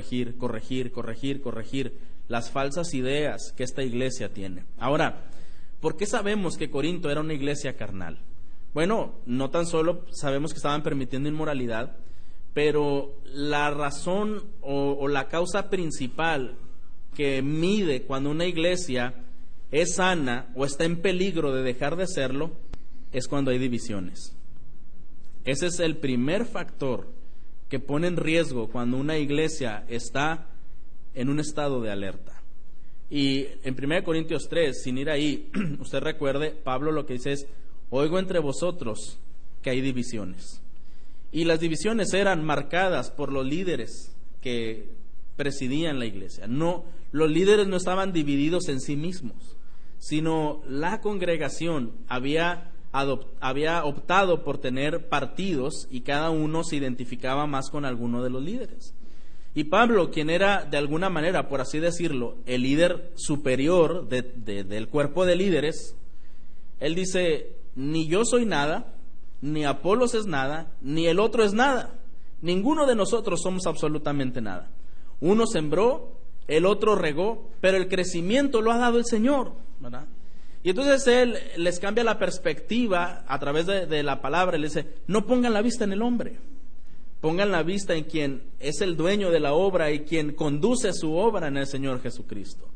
las falsas ideas que esta iglesia tiene. Ahora, ¿por qué sabemos que Corinto era una iglesia carnal? Bueno, no tan solo sabemos que estaban permitiendo inmoralidad, pero la razón o la causa principal que mide cuando una iglesia es sana o está en peligro de dejar de serlo es cuando hay divisiones. Ese es el primer factor que pone en riesgo cuando una iglesia está en un estado de alerta. Y en 1 Corintios 3, sin ir ahí, usted recuerde, Pablo lo que dice es: oigo entre vosotros que hay divisiones. Y las divisiones eran marcadas por los líderes que presidían la iglesia. No, los líderes no estaban divididos en sí mismos, sino la congregación había optado por tener partidos y cada uno se identificaba más con alguno de los líderes. Y Pablo, quien era de alguna manera, por así decirlo, el líder superior del cuerpo de líderes, él dice: ni yo soy nada, ni Apolos es nada, ni el otro es nada. Ninguno de nosotros somos absolutamente nada. Uno sembró, el otro regó, pero el crecimiento lo ha dado el Señor, ¿verdad? Y entonces él les cambia la perspectiva a través de la palabra. Le dice: no pongan la vista en el hombre, pongan la vista en quien es el dueño de la obra y quien conduce su obra, en el Señor Jesucristo.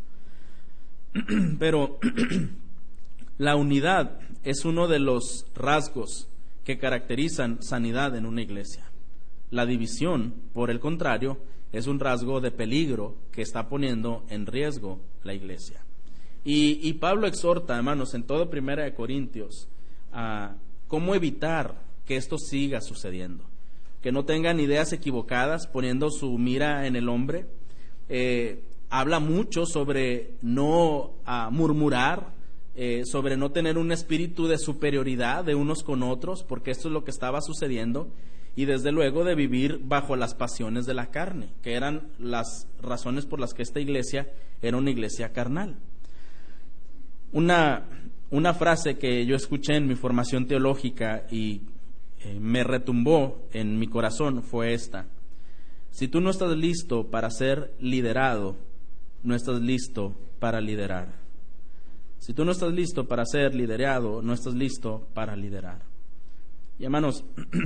Pero la unidad es uno de los rasgos que caracterizan sanidad en una iglesia. La división, por el contrario, es un rasgo de peligro que está poniendo en riesgo la iglesia. Y Pablo exhorta, hermanos, en todo 1 Corintios, a cómo evitar que esto siga sucediendo. Que no tengan ideas equivocadas poniendo su mira en el hombre. Habla mucho sobre no murmurar, sobre no tener un espíritu de superioridad de unos con otros, porque esto es lo que estaba sucediendo, y desde luego de vivir bajo las pasiones de la carne, que eran las razones por las que esta iglesia era una iglesia carnal. Una frase que yo escuché en mi formación teológica y me retumbó en mi corazón fue esta: si tú no estás listo para ser liderado, no estás listo para liderar. Si tú no estás listo para ser liderado, no estás listo para liderar. Y hermanos,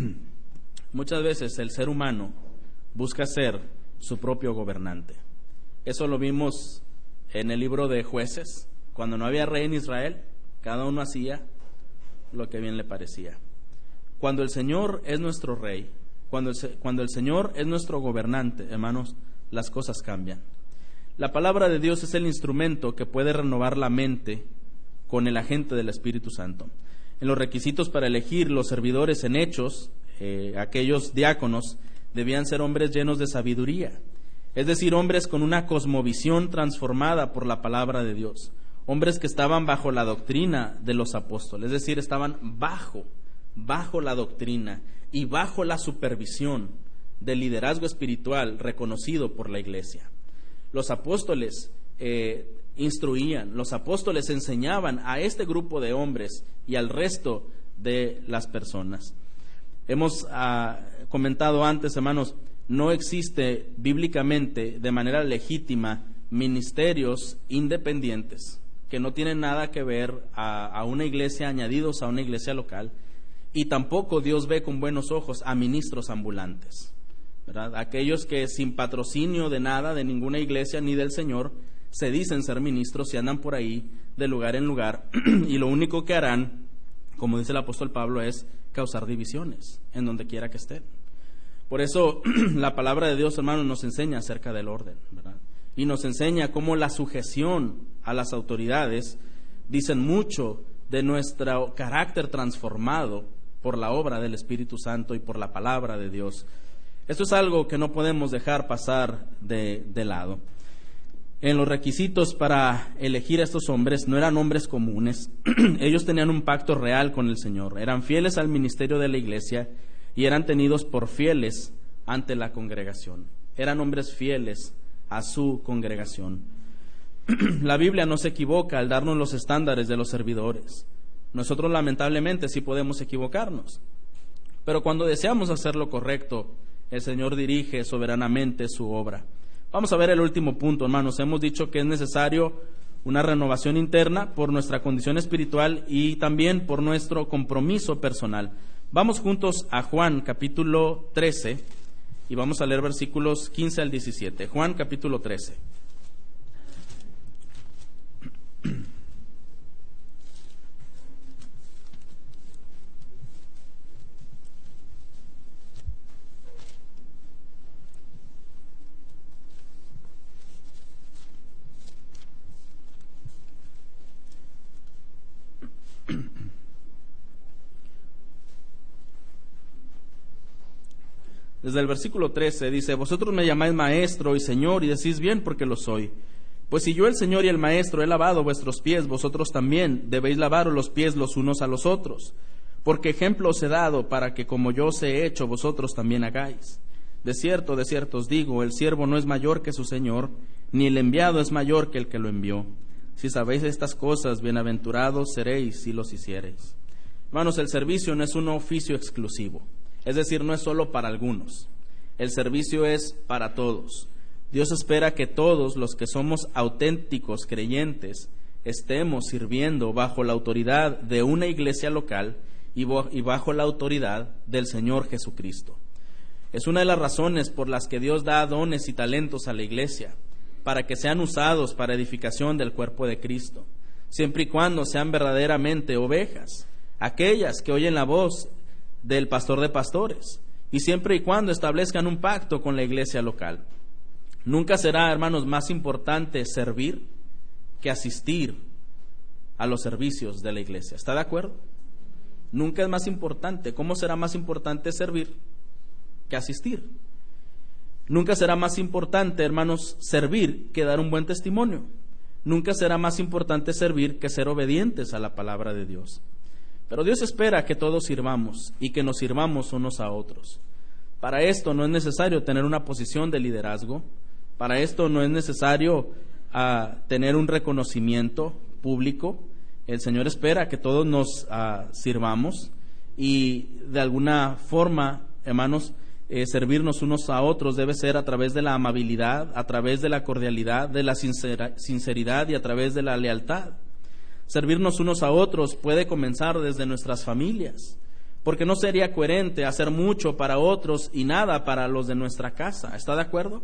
muchas veces el ser humano busca ser su propio gobernante. Eso lo vimos en el libro de Jueces. Cuando no había rey en Israel, cada uno hacía lo que bien le parecía. Cuando el Señor es nuestro rey, cuando el Señor es nuestro gobernante, hermanos, las cosas cambian. La palabra de Dios es el instrumento que puede renovar la mente con el agente del Espíritu Santo. En los requisitos para elegir los servidores en Hechos, aquellos diáconos debían ser hombres llenos de sabiduría, es decir, hombres con una cosmovisión transformada por la palabra de Dios, hombres que estaban bajo la doctrina de los apóstoles, es decir, estaban bajo la doctrina y bajo la supervisión del liderazgo espiritual reconocido por la iglesia. Los apóstoles instruían, los apóstoles enseñaban a este grupo de hombres y al resto de las personas. Hemos comentado antes, hermanos, no existe bíblicamente de manera legítima ministerios independientes que no tienen nada que ver a una iglesia, añadidos a una iglesia local, y tampoco Dios ve con buenos ojos a ministros ambulantes, ¿verdad? Aquellos que sin patrocinio de nada, de ninguna iglesia ni del Señor, se dicen ser ministros y andan por ahí de lugar en lugar y lo único que harán, como dice el apóstol Pablo, es causar divisiones en donde quiera que estén. Por eso la palabra de Dios, hermanos, nos enseña acerca del orden, ¿verdad? Y nos enseña cómo la sujeción a las autoridades dicen mucho de nuestro carácter transformado por la obra del Espíritu Santo y por la palabra de Dios. Esto es algo que no podemos dejar pasar de lado. En los requisitos para elegir a estos hombres no eran hombres comunes. Ellos tenían un pacto real con el Señor, eran fieles al ministerio de la iglesia y eran tenidos por fieles ante la congregación. Eran hombres fieles a su congregación. La Biblia no se equivoca al darnos los estándares de los servidores. Nosotros lamentablemente sí podemos equivocarnos, pero cuando deseamos hacer lo correcto, el Señor dirige soberanamente su obra. Vamos a ver el último punto, hermanos. Hemos dicho que es necesario una renovación interna por nuestra condición espiritual y también por nuestro compromiso personal. Vamos juntos a Juan capítulo 13 y vamos a leer versículos 15 al 17. Juan capítulo 13. Desde el versículo 13 dice: vosotros me llamáis maestro y señor, y decís bien porque lo soy. Pues si yo el Señor y el maestro he lavado vuestros pies, vosotros también debéis lavaros los pies los unos a los otros. Porque ejemplo os he dado para que como yo os he hecho, vosotros también hagáis. De cierto os digo, el siervo no es mayor que su Señor, ni el enviado es mayor que el que lo envió. Si sabéis estas cosas, bienaventurados seréis si los hiciereis. Hermanos, el servicio no es un oficio exclusivo. Es decir, no es solo para algunos. El servicio es para todos. Dios espera que todos los que somos auténticos creyentes estemos sirviendo bajo la autoridad de una iglesia local y bajo la autoridad del Señor Jesucristo. Es una de las razones por las que Dios da dones y talentos a la iglesia, para que sean usados para edificación del cuerpo de Cristo, siempre y cuando sean verdaderamente ovejas, aquellas que oyen la voz del pastor de pastores, y siempre y cuando establezcan un pacto con la iglesia local. Nunca será, hermanos, más importante servir que asistir a los servicios de la iglesia. ¿Está de acuerdo? Nunca es más importante. ¿Cómo será más importante servir que asistir? Nunca será más importante, hermanos, servir que dar un buen testimonio. Nunca será más importante servir que ser obedientes a la palabra de Dios. Pero Dios espera que todos sirvamos y que nos sirvamos unos a otros. Para esto no es necesario tener una posición de liderazgo. Para esto no es necesario tener un reconocimiento público. El Señor espera que todos nos sirvamos y de alguna forma, hermanos, servirnos unos a otros debe ser a través de la amabilidad, a través de la cordialidad, de la sinceridad y a través de la lealtad. Servirnos unos a otros puede comenzar desde nuestras familias, porque no sería coherente hacer mucho para otros y nada para los de nuestra casa. ¿Está de acuerdo?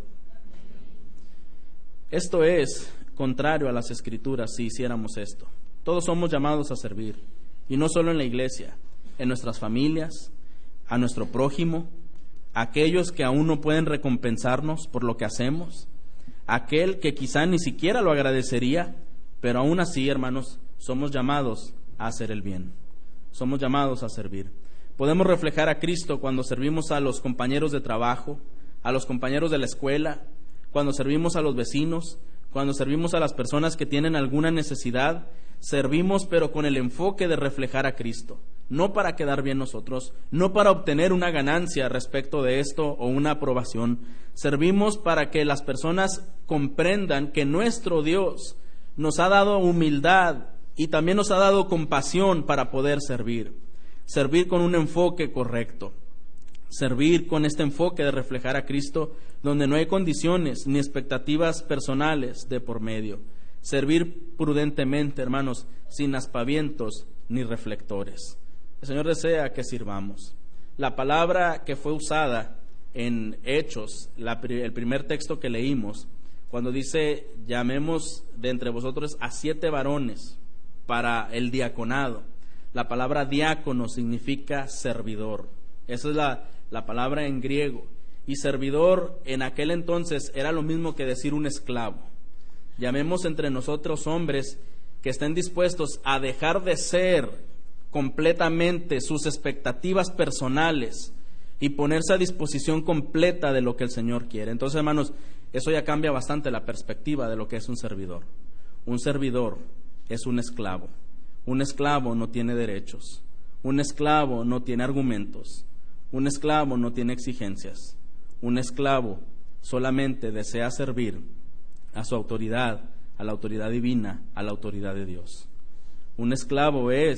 Esto es contrario a las Escrituras si hiciéramos esto. Todos somos llamados a servir, y no solo en la iglesia, en nuestras familias, a nuestro prójimo, a aquellos que aún no pueden recompensarnos por lo que hacemos, aquel que quizá ni siquiera lo agradecería, pero aún así, hermanos, somos llamados a hacer el bien. Somos llamados a servir. Podemos reflejar a Cristo cuando servimos a los compañeros de trabajo, a los compañeros de la escuela, cuando servimos a los vecinos, cuando servimos a las personas que tienen alguna necesidad. Servimos pero con el enfoque de reflejar a Cristo, no para quedar bien nosotros, no para obtener una ganancia respecto de esto o una aprobación. Servimos para que las personas comprendan que nuestro Dios nos ha dado humildad y también nos ha dado compasión para poder servir. Servir con un enfoque correcto. Servir con este enfoque de reflejar a Cristo, donde no hay condiciones ni expectativas personales de por medio. Servir prudentemente, hermanos, sin aspavientos ni reflectores. El Señor desea que sirvamos. La palabra que fue usada en Hechos, el primer texto que leímos, cuando dice: llamemos de entre vosotros a 7 varones para el diaconado. La palabra diácono significa servidor. Esa es la palabra en griego. Y servidor en aquel entonces era lo mismo que decir un esclavo. Llamemos entre nosotros hombres que estén dispuestos a dejar de ser completamente sus expectativas personales y ponerse a disposición completa de lo que el Señor quiere. Entonces, hermanos, eso ya cambia bastante la perspectiva de lo que es un servidor. Un servidor es un esclavo. Un esclavo no tiene derechos. Un esclavo no tiene argumentos. Un esclavo no tiene exigencias. Un esclavo solamente desea servir a su autoridad, a la autoridad divina, a la autoridad de Dios. Un esclavo es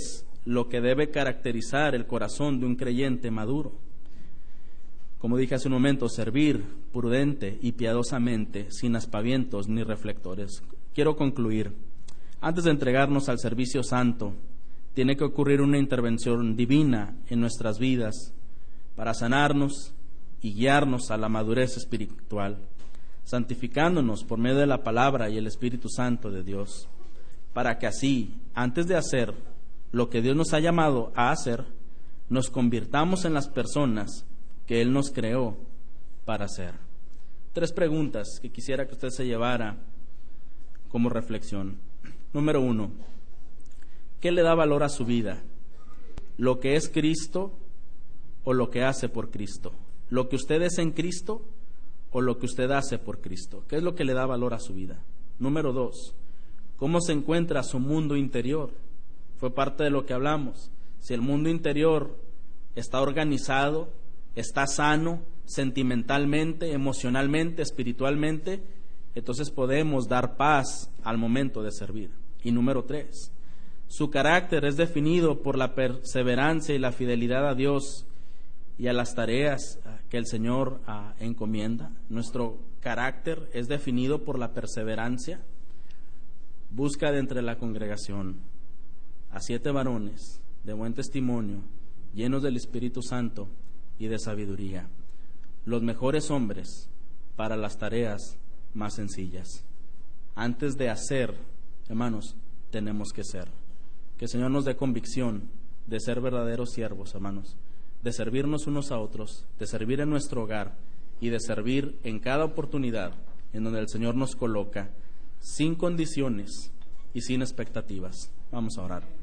lo que debe caracterizar el corazón de un creyente maduro. Como dije hace un momento, servir prudente y piadosamente, sin aspavientos ni reflectores. Quiero concluir. Antes de entregarnos al servicio santo, tiene que ocurrir una intervención divina en nuestras vidas para sanarnos y guiarnos a la madurez espiritual, santificándonos por medio de la palabra y el Espíritu Santo de Dios, para que así, antes de hacer lo que Dios nos ha llamado a hacer, nos convirtamos en las personas que Él nos creó para ser. 3 preguntas que quisiera que usted se llevara como reflexión. Número 1, ¿qué le da valor a su vida? ¿Lo que es Cristo o lo que hace por Cristo? ¿Lo que usted es en Cristo o lo que usted hace por Cristo? ¿Qué es lo que le da valor a su vida? Número 2, ¿cómo se encuentra su mundo interior? Fue parte de lo que hablamos. Si el mundo interior está organizado, está sano, sentimentalmente, emocionalmente, espiritualmente, entonces podemos dar paz al momento de servir. Y número 3, su carácter es definido por la perseverancia y la fidelidad a Dios y a las tareas que el Señor encomienda. Nuestro carácter es definido por la perseverancia. Busca de entre la congregación a 7 varones de buen testimonio, llenos del Espíritu Santo y de sabiduría, los mejores hombres para las tareas más sencillas. Antes de hacer, hermanos, tenemos que ser. Que el Señor nos dé convicción de ser verdaderos siervos, hermanos, de servirnos unos a otros, de servir en nuestro hogar y de servir en cada oportunidad en donde el Señor nos coloca, sin condiciones y sin expectativas. Vamos a orar.